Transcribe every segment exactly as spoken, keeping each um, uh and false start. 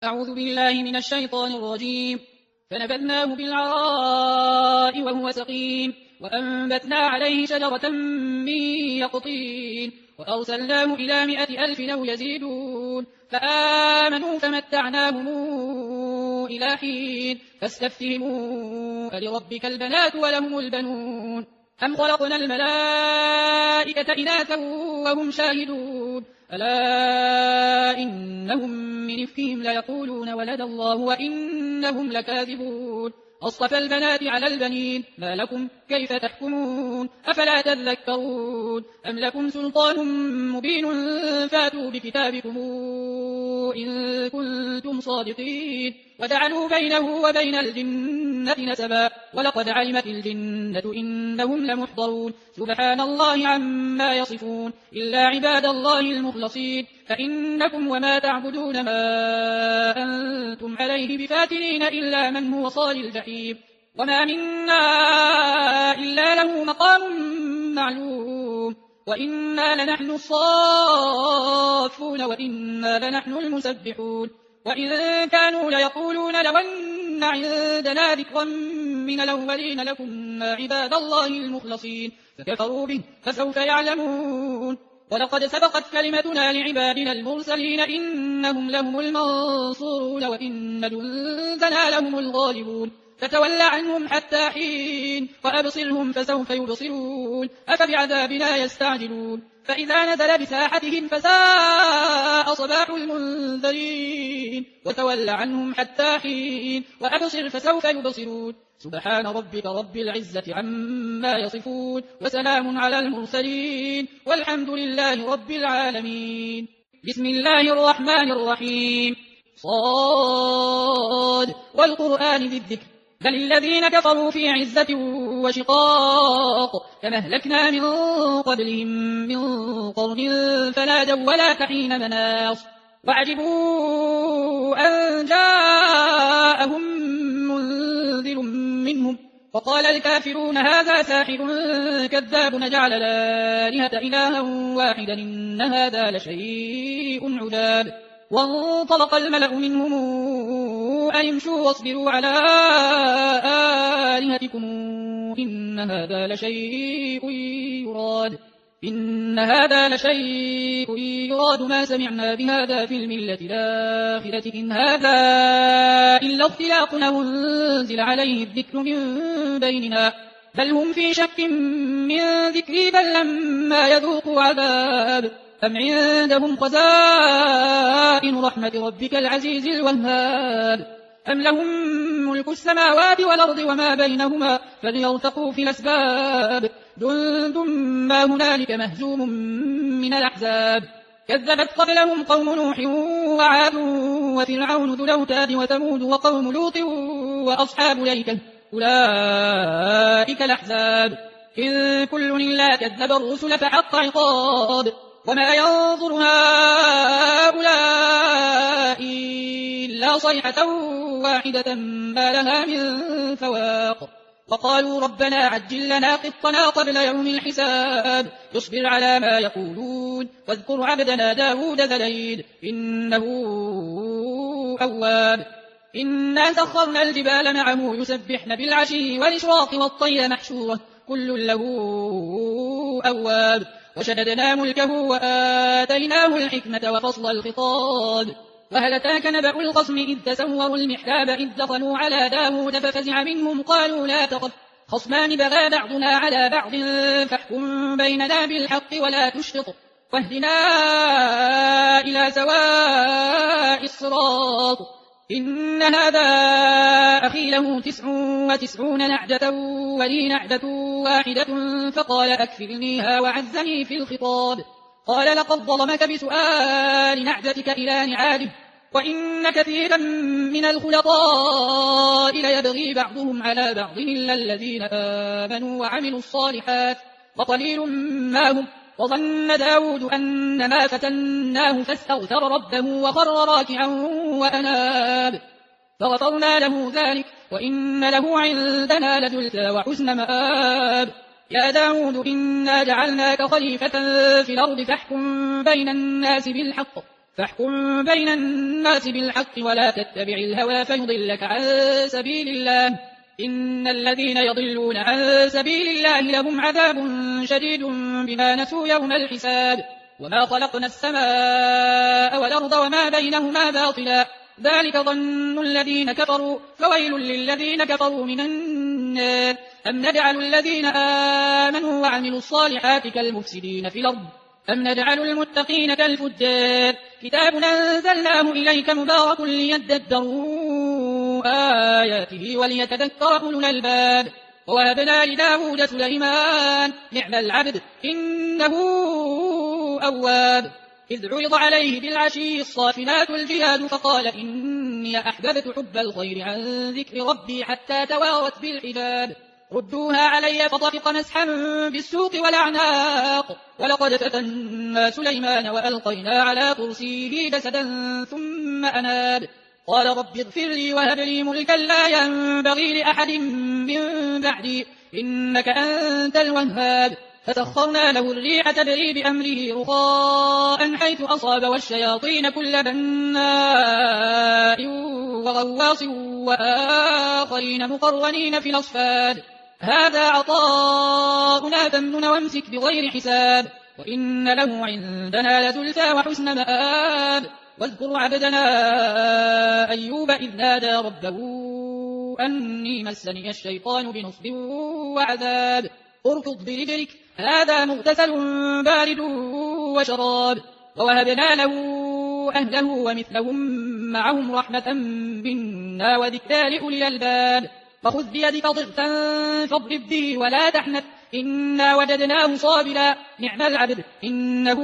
أعوذ بالله من الشيطان الرجيم. فنبذناه بالعراء وهو سقيم وأنبتنا عليه شجرة من يقطين وأرسلناه إلى مائة ألف أو يزيدون فآمنوا فمتعناهم إلى حين فاستفتهموا ألربك البنات ولهم البنون أم خلقنا الملائكة إناثا وهم شاهدون ألا إنهم من إفكهم ليقولون ولد الله وإنهم لكاذبون أصطفى البنات على البنين ما لكم كيف تحكمون أفلا تذكرون أم لكم سلطان مبين فاتوا بكتابكم إن كنتم صادقين وجعلوا بينه وبين الجنة نسبا ولقد علمت الجنة إنهم لمحضرون سبحان الله عما يصفون إلا عباد الله المخلصين فإنكم وما تعبدون ما أنتم عليه بفاتنين إلا من هو صال الجحيم وما منا إلا له مقام معلوم وإنا لنحن الصافون وإنا لنحن المسبحون وإن كانوا ليقولون لو أن عندنا ذكرا من الأولين لكنا عباد الله المخلصين فكفروا به فسوف يعلمون ولقد سبقت كلمتنا لعبادنا المرسلين إنهم لهم المنصورون وإن جندنا لهم الغالبون فتول عنهم حتى حين وأبصرهم فسوف يبصرون أفبعذابنا يستعجلون فإذا نزل بساحتهم فساء صباح المنذرين وتول عنهم حتى حين وأبصر فسوف يبصرون سبحان ربك رب العزة عما يصفون وسلام على المرسلين والحمد لله رب العالمين. بسم الله الرحمن الرحيم. صاد والقرآن ذي الذكر بل الذين كفروا في عزة وشقاق كما أهلكنا من قبلهم من قرن فنادوا ولا تحين مناص وعجبوا أن جاءهم منذر منهم وقال الكافرون هذا ساحر كذاب نجعل الآلهة إلها واحدا إن هذا لشيء عجاب وانطلق الملأ منهم أن يمشوا واصبروا على آلهتكم إن هذا لشيء يراد إن هذا لشيء يراد ما سمعنا بهذا في الملة الآخرة إن هذا إلا اختلاق أنزل عليه الذكر من بيننا بل هم في شك من ذكري بل لما يذوقوا عذاب أم عندهم خزائن رحمة ربك العزيز الوهاب أم لهم ملك السماوات والأرض وما بينهما فليرتقوا في الأسباب جند ما هنالك مهزوم من الأحزاب كذبت قبلهم قوم نوح وعاد وفرعون ذو الأوتاد وثمود وقوم لوط وأصحاب الأيكة أولئك الأحزاب إن كل إلا كذب الرسل فحق عقاب وما ينظر هؤلاء إلا صيحة واحدة ما لها من فواق وقالوا ربنا عجل لنا قطنا قبل يوم الحساب يصبر على ما يقولون واذكر عبدنا داود ذا الأيد إنه أواب إنا سخرنا الجبال معه يسبحن بالعشي والإشراق والطير محشورة كل له أواب وشددنا ملكه وآتيناه الحكمة وفصل الخطاب وهل أتاك نبأ الخصم إذ تسوروا المحراب إذ دخلوا على داود ففزع منهم قالوا لا تخف خصمان بغى بعضنا على بعض فاحكم بيننا بالحق ولا تشطط واهدنا إلى سواء الصراط إن هذا أخي له تسع وتسعون نعجة ولي نعجة واحدة فقال أكفلنيها وعزني في الخطاب قال لقد ظلمك بسؤال نعجتك إلى نعاده وإن كثيرا من الخلطاء ليبغي بعضهم على بعض إلا الذين آمنوا وعملوا الصالحات وقليل ما هم وظن داود أنما فتناه فاستغفر ربه وخر راكعا وأناب فغفرنا له ذلك وإن له عندنا لزلفى وحسن مآب يا داود إنا جعلناك خليفة في الأرض فاحكم بين الناس بالحق فاحكم بين الناس بالحق ولا تتبع الهوى فيضلك عن سبيل الله إن الذين يضلون عن سبيل الله لهم عذاب شديد بما نسوا يوم الحساب وما خلقنا السماء والأرض وما بينهما باطلا ذلك ظن الذين كفروا فويل للذين كفروا من النار أم نجعل الذين آمنوا وعملوا الصالحات كالمفسدين في الأرض أم نجعل المتقين كالفجار كتاب أنزلناه إليك مبارك ليدبروا آياته وليتذكر أولو الألباب ووهبنا لداود سليمان نعم العبد إنه أواب إذ عرض عليه بالعشي الصافنات الجياد فقال إني أحببت حب الخير عن ذكر ربي حتى توارت بالحجاب ردوها علي فطفق مسحا بالسوق والأعناق ولقد فتنا سليمان وألقينا على كرسيه جسدا ثم أناب قال رب اغفر لي وهب لي ملكا لا ينبغي لأحد من بعدي إنك أنت الوهاب فسخرنا له الريح تجري بأمره رخاء حيث أصاب والشياطين كل بناء وغواص وآخرين مقرنين في الأصفاد هذا عطاؤنا فامنن وامسك بغير حساب وإن له عندنا لزلفى وحسن مآب واذكر عبدنا أيوب إذ نادى ربه أني مسني الشيطان بنصب وعذاب اركض برجلك هذا مغتسل بارد وشراب ووهبنا له أهله ومثلهم معهم رحمة منا وذكرى لأولي الألباب فخذ بيدك ضغثا فاضرب به ولا تحنث إنا وجدناه صابرا نعم العبد إنه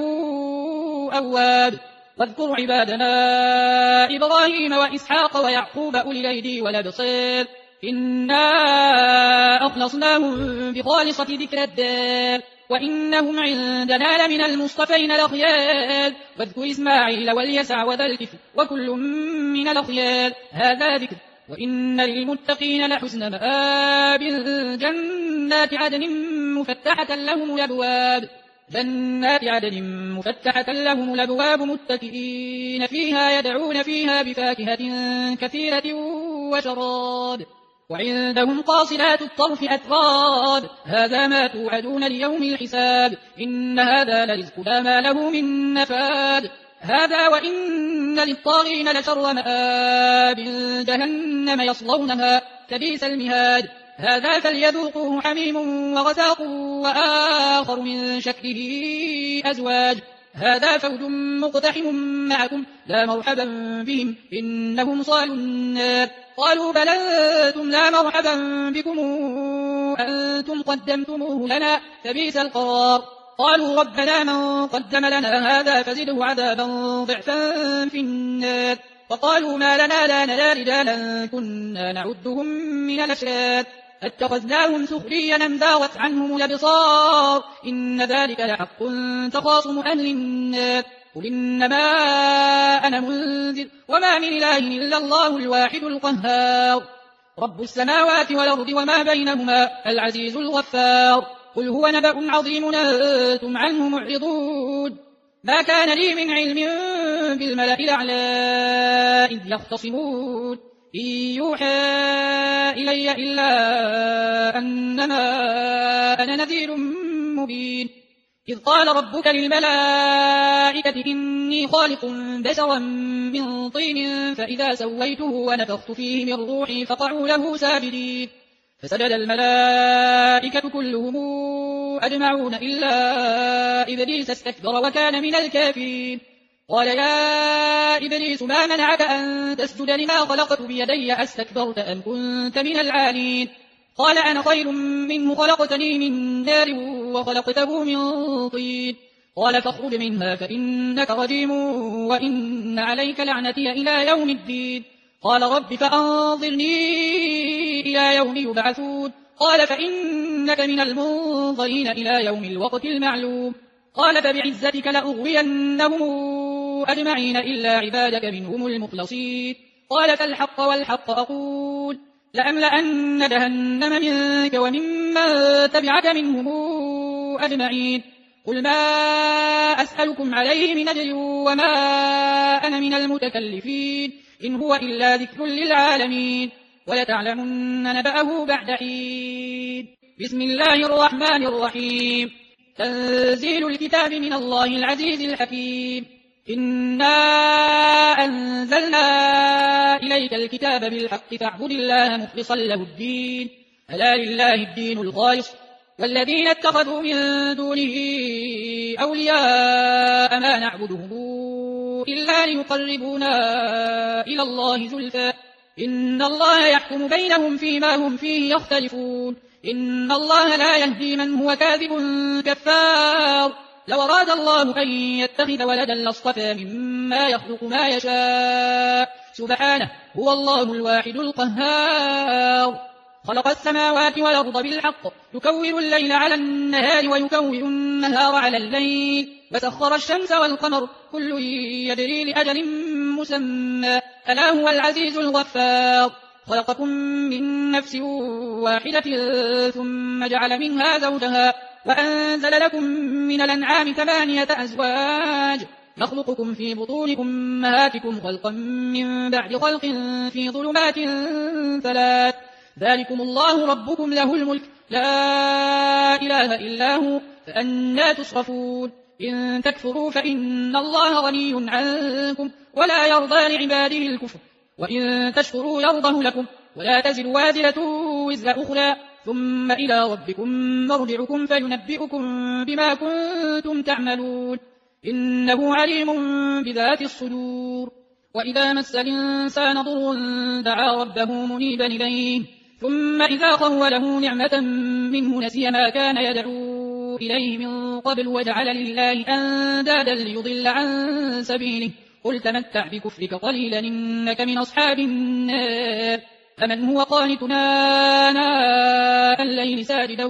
أواب واذكر عبادنا إبراهيم وإسحاق ويعقوب أولي الأيدي والأبصار إنا أخلصناهم بخالصة ذكر الدار وإنهم عندنا لمن المصطفين الأخيار واذكر إسماعيل واليسع وذا الكفل وكل من الأخيار هذا ذكر وإن للمتقين لحسن مآب جنات عدن مفتحة لهم الأبواب جنات عدن مفتحة لهم الأبواب متكئين فيها يدعون فيها بفاكهة كثيرة وشراب وعندهم قاصرات الطرف أتراب هذا ما توعدون ليوم الحساب إن هذا لرزقنا ما له من نفاد هذا وإن للطاغين لشر مآب جهنم يصلونها فبئس المهاد هذا فليذوقوه حميم وغساق وآخر من شكله أزواج هذا فوج مقتحم معكم لا مرحبا بهم إنهم صالوا النار قالوا بل أنتم لا مرحبا بكم أنتم قدمتموه لنا فبئس القرار قالوا ربنا من قدم لنا هذا فزده عذابا ضعفا في النار وقالوا ما لنا لا نرى رجالا كنا نعدهم من الأشرار اتخذناهم سخريا أم زاغت عنهم الأبصار إن ذلك لحق تخاصم أهل النار قل إنما أنا منذر وما من إله إلا الله الواحد القهار رب السماوات والأرض وما بينهما العزيز الغفار قل هو نبأ عظيم أنتم عنه معرضون ما كان لي من علم بالملأ الأعلى إذ يختصمون إن يوحى إلي إلا أنما أنا نذير مبين إذ قال ربك للملائكة إني خالق بشرا من طين فإذا سويته ونفخت فيه من روحي فقعوا له ساجدين فسجد الملائكة كلهم أجمعون إلا إبليس استكبر وكان من الكافرين قال يا إبليس ما منعك أن تسجد لما خلقت بيدي أستكبرت أم كنت من العالين قال أنا خير منه خلقتني من نار وخلقته من طين قال فاخرج منها فإنك رجيم وإن عليك لعنتي إلى يوم الدين قال رب فأنظرني إلى يوم يبعثون قال فإنك من المنظرين إلى يوم الوقت المعلوم قال فبعزتك لأغوينهم أجمعين إلا عبادك منهم المخلصين قال فالحق والحق أقول لأملأن جهنم منك وممن تبعك منهم أجمعين قل ما أسألكم عليه من أجر وما أنا من المتكلفين إن هو إلا ذكر للعالمين ولتعلمن نبأه بعد حين. بسم الله الرحمن الرحيم. تنزيل الكتاب من الله العزيز الحكيم. إنا أنزلنا إليك الكتاب بالحق فاعبد الله مخلصا له الدين ألا لله الدين الخالص والذين اتخذوا من دونه أولياء ما نعبدهم إلا ليقربونا إلى الله زلفى إن الله يحكم بينهم فيما هم فيه يختلفون إن الله لا يهدي من هو كاذب كفار. لو أراد الله أن يتخذ ولدا لاصطفى مما يخلق ما يشاء سبحانه هو الله الواحد القهار. خلق السماوات والأرض بالحق يكور الليل على النهار ويكور النهار على الليل وسخر الشمس والقمر كل يجري لأجل مسمى ألا هو العزيز الغفار. خلقكم من نفس واحدة ثم جعل منها زوجها وأنزل لكم من الأنعام ثمانية أزواج يخلقكم في بطون أمهاتكم خلقا من بعد خلق في ظلمات ثلاث ذلكم الله ربكم له الملك لا إله إلا هو فأنى تصرفون. إن تكفروا فإن الله غني عنكم ولا يرضى لعباده الكفر وإن تشكروا يرضه لكم ولا تزر وازرة وزر أخرى ثم إلى ربكم مرجعكم فينبئكم بما كنتم تعملون إنه عليم بذات الصدور. وإذا مس الإنسان ضر دعا ربه منيبا إليه ثم إذا خوله نعمة منه نسي ما كان يدعو إليه من قبل وجعل لله أندادا ليضل عن سبيله قل تمتع بكفرك قليلا إنك من أصحاب النار. فمن هو قانتنا آناء الليل ساجدا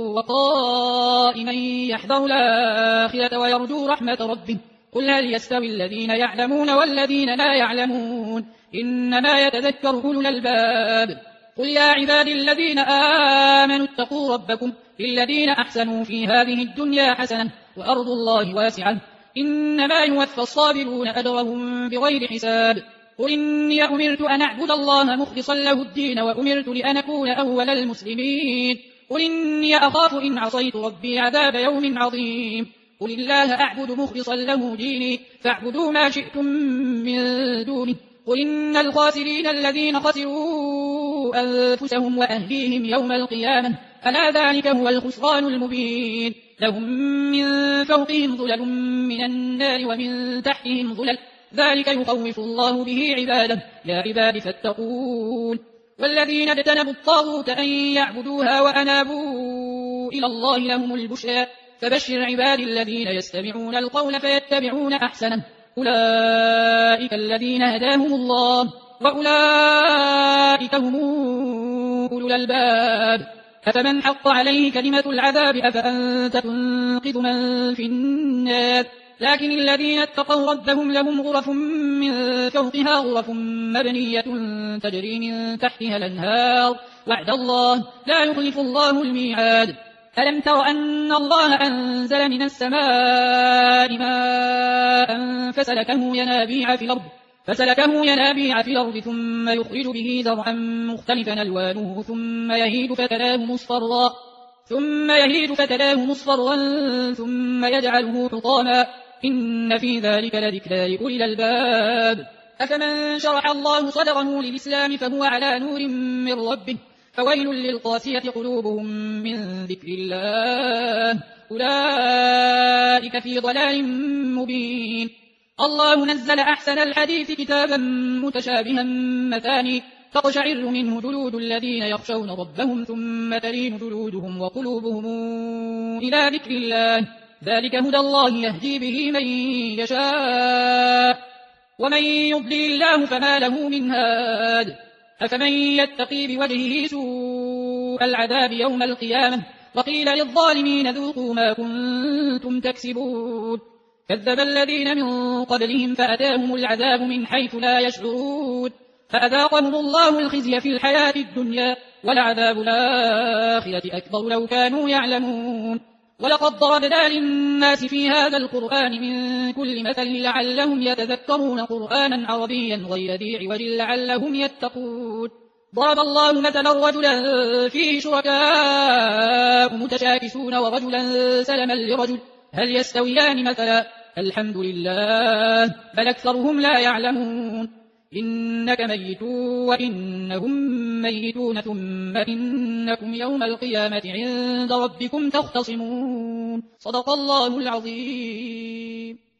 وقائما يحذر الآخرة ويرجو رحمة ربه قل هل يستوي الذين يعلمون والذين لا يعلمون إنما يتذكر أولو الألباب. قل يا عبادي الذين آمنوا اتقوا ربكم للذين أحسنوا في هذه الدنيا حسنة وأرض الله واسعة إنما يوفى الصابرون أجرهم بغير حساب. قل إني أمرت أن أعبد الله مخلصا له الدين وأمرت لأن أكون أول المسلمين. قل إني أخاف إن عصيت ربي عذاب يوم عظيم. قل الله أعبد مخلصا له ديني فاعبدوا ما شئتم من دونه. قل إن الخاسرين الذين خسروا أنفسهم وأهليهم يوم القيامة ألا ذلك هو الخسران المبين. لهم من فوقهم ظلل من النار ومن تحتهم ظلل ذلك يخوف الله به عباده يا عباد فاتقون. والذين اجتنبوا الطاغوت أن يعبدوها وأنابوا إلى الله لهم البشرى فبشر عباد الذين يستمعون القول فيتبعون أحسنه أولئك الذين هداهم الله وأولئك هم أولو الألباب. أفمن حق عليه كلمة العذاب أفأنت تنقذ من في النار. لكن الذين اتقوا ربهم لهم غرف من فوقها غرف مبنية تجري من تحتها الأنهار وعد الله لا يخلف الله الميعاد. ألم تر أن الله أنزل من السماء ماء فسلكه ينابيع في الأرض فسلكه ينابيع في الأرض ثم يخرج به زرعا مختلفا ألوانه ثم يهيج فتراه مصفرا ثم يهيج فتراه مصفرا ثم يجعله حطاما إن في ذلك لذكرى لأولي الألباب. أفمن شرح الله صدره للإسلام فهو على نور من ربه فويل للقاسية قلوبهم من ذكر الله أولئك في ضلال مبين. الله نزل أحسن الحديث كتابا متشابها مثاني تقشعر منه جلود الذين يخشون ربهم ثم تلين جلودهم وقلوبهم إلى ذكر الله ذلك هدى الله يهدي به من يشاء ومن يضلل الله فما له من هاد. أفمن يتقي بوجهه سوء العذاب يوم القيامة وقيل للظالمين ذوقوا ما كنتم تكسبون. كذب الذين من قبلهم فأتاهم العذاب من حيث لا يشعرون فأذاقهم الله الخزي في الحياة الدنيا ولعذاب الآخرة أكبر لو كانوا يعلمون. ولقد ضربنا للناس في هذا القرآن من كل مثل لعلهم يتذكرون قرآنا عربيا غير ذي عوج لعلهم يتقون ضرب الله مثلا رجلا فيه شركاء متشاكسون ورجلا سلما لرجل هل يستويان مثلا الحمد لله بل أكثرهم لا يعلمون إنك ميت وإنهم ميتون ثم إنكم يوم القيامة عند ربكم تختصمون صدق الله العظيم.